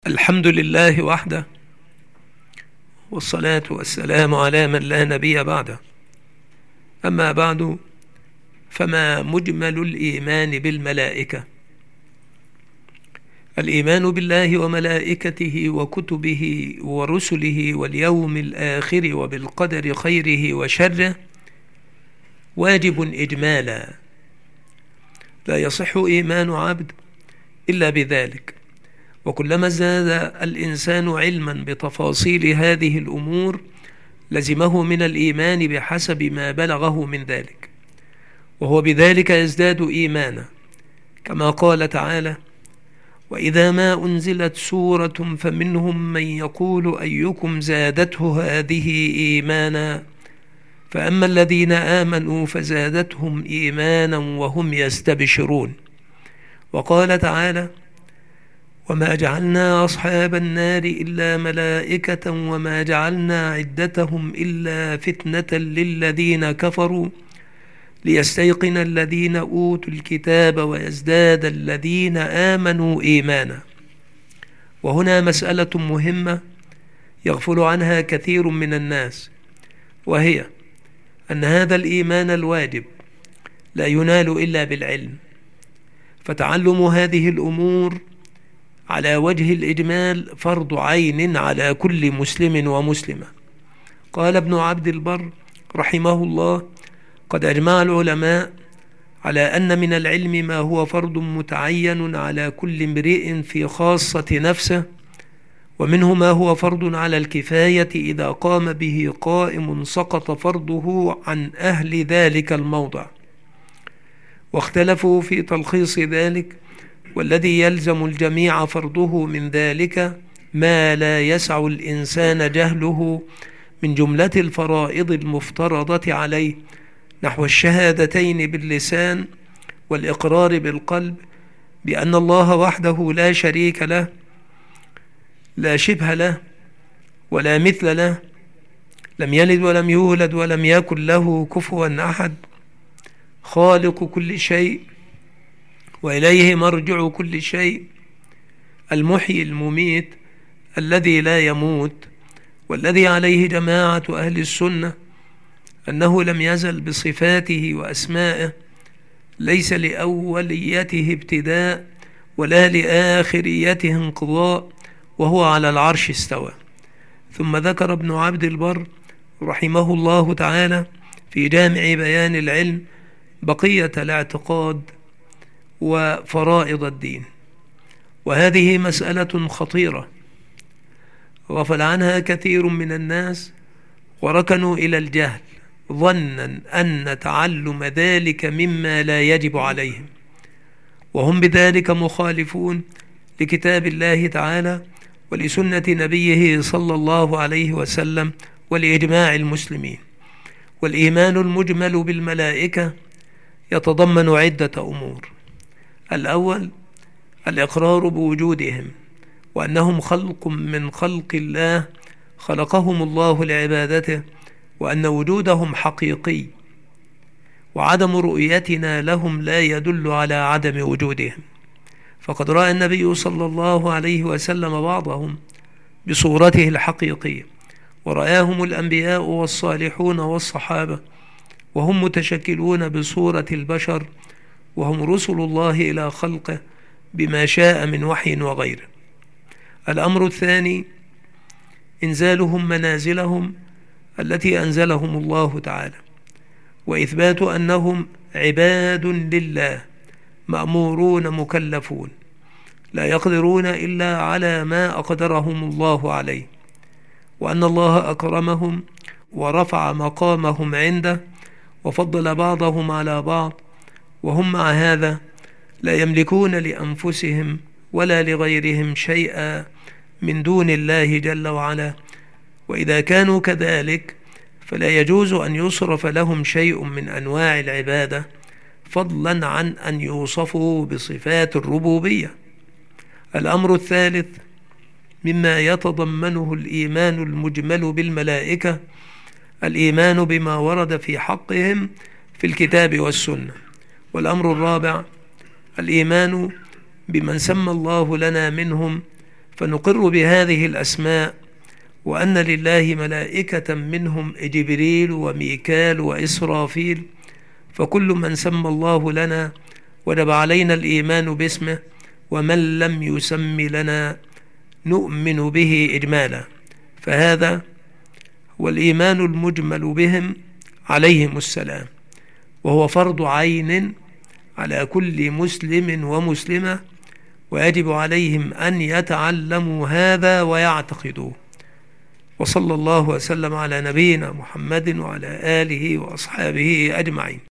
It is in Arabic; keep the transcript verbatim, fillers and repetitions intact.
الحمد لله وحده، والصلاة والسلام على من لا نبي بعده. أما بعد، فما مجمل الإيمان بالملائكة؟ الإيمان بالله وملائكته وكتبه ورسله واليوم الآخر وبالقدر خيره وشره واجب إجمالا، لا يصح إيمان عبد إلا بذلك. وكلما زاد الإنسان علما بتفاصيل هذه الأمور لزمه من الإيمان بحسب ما بلغه من ذلك، وهو بذلك يزداد إيمانا، كما قال تعالى: وإذا ما أنزلت سورة فمنهم من يقول أيكم زادته هذه إيمانا فأما الذين آمنوا فزادتهم إيمانا وهم يستبشرون. وقال تعالى: وما جعلنا أصحاب النار إلا ملائكة وما جعلنا عدتهم إلا فتنة للذين كفروا ليستيقن الذين أوتوا الكتاب ويزداد الذين آمنوا إيمانا. وهنا مسألة مهمة يغفل عنها كثير من الناس، وهي أن هذا الإيمان الواجب لا ينال إلا بالعلم، فتعلم هذه الأمور على وجه الإجمال فرض عين على كل مسلم ومسلمة. قال ابن عبد البر رحمه الله: قد أجمع العلماء على أن من العلم ما هو فرض متعين على كل امرئ في خاصة نفسه، ومنه ما هو فرض على الكفاية إذا قام به قائم سقط فرضه عن أهل ذلك الموضع. واختلفوا في تلخيص ذلك، والذي يلزم الجميع فرضه من ذلك ما لا يسع الإنسان جهله من جملة الفرائض المفترضة عليه، نحو الشهادتين باللسان والإقرار بالقلب بأن الله وحده لا شريك له، لا شبه له ولا مثل له، لم يلد ولم يولد ولم يكن له كفوا أحد، خالق كل شيء وإليه مرجع كل شيء، المحيي المميت الذي لا يموت، والذي عليه جماعة أهل السنة أنه لم يزل بصفاته وأسمائه ليس لأوليته ابتداء ولا لآخريته انقضاء، وهو على العرش استوى. ثم ذكر ابن عبد البر رحمه الله تعالى في جامع بيان العلم بقية الاعتقاد وفرائض الدين، وهذه مسألة خطيرة غفل عنها كثير من الناس وركنوا إلى الجهل ظنا أن تعلم ذلك مما لا يجب عليهم، وهم بذلك مخالفون لكتاب الله تعالى ولسنة نبيه صلى الله عليه وسلم ولإجماع المسلمين. والإيمان المجمل بالملائكة يتضمن عدة أمور: الأول الإقرار بوجودهم، وأنهم خلق من خلق الله خلقهم الله لعبادته، وأن وجودهم حقيقي، وعدم رؤيتنا لهم لا يدل على عدم وجودهم، فقد رأى النبي صلى الله عليه وسلم بعضهم بصورته الحقيقية، ورآهم الأنبياء والصالحون والصحابة وهم متشكلون بصورة البشر، وهم رسل الله إلى خلقه بما شاء من وحي وغيره. الأمر الثاني إنزالهم منازلهم التي أنزلهم الله تعالى، وإثبات أنهم عباد لله مأمورون مكلفون لا يقدرون إلا على ما أقدرهم الله عليه، وأن الله أكرمهم ورفع مقامهم عنده وفضل بعضهم على بعض، وهم مع هذا لا يملكون لأنفسهم ولا لغيرهم شيئا من دون الله جل وعلا. وإذا كانوا كذلك فلا يجوز أن يصرف لهم شيء من أنواع العبادة، فضلا عن أن يوصفوا بصفات الربوبية. الأمر الثالث مما يتضمنه الإيمان المجمل بالملائكة الإيمان بما ورد في حقهم في الكتاب والسنة. والأمر الرابع الإيمان بمن سمى الله لنا منهم فنقر بهذه الأسماء، وأن لله ملائكة منهم جبريل وميكال وإسرافيل، فكل من سمى الله لنا وجب علينا الإيمان باسمه، ومن لم يسم لنا نؤمن به إجمالا. فهذا هو الإيمان المجمل بهم عليهم السلام، وهو فرض عين على كل مسلم ومسلمة، ويجب عليهم أن يتعلموا هذا ويعتقدوه. وصلى الله وسلم على نبينا محمد وعلى آله وأصحابه أجمعين.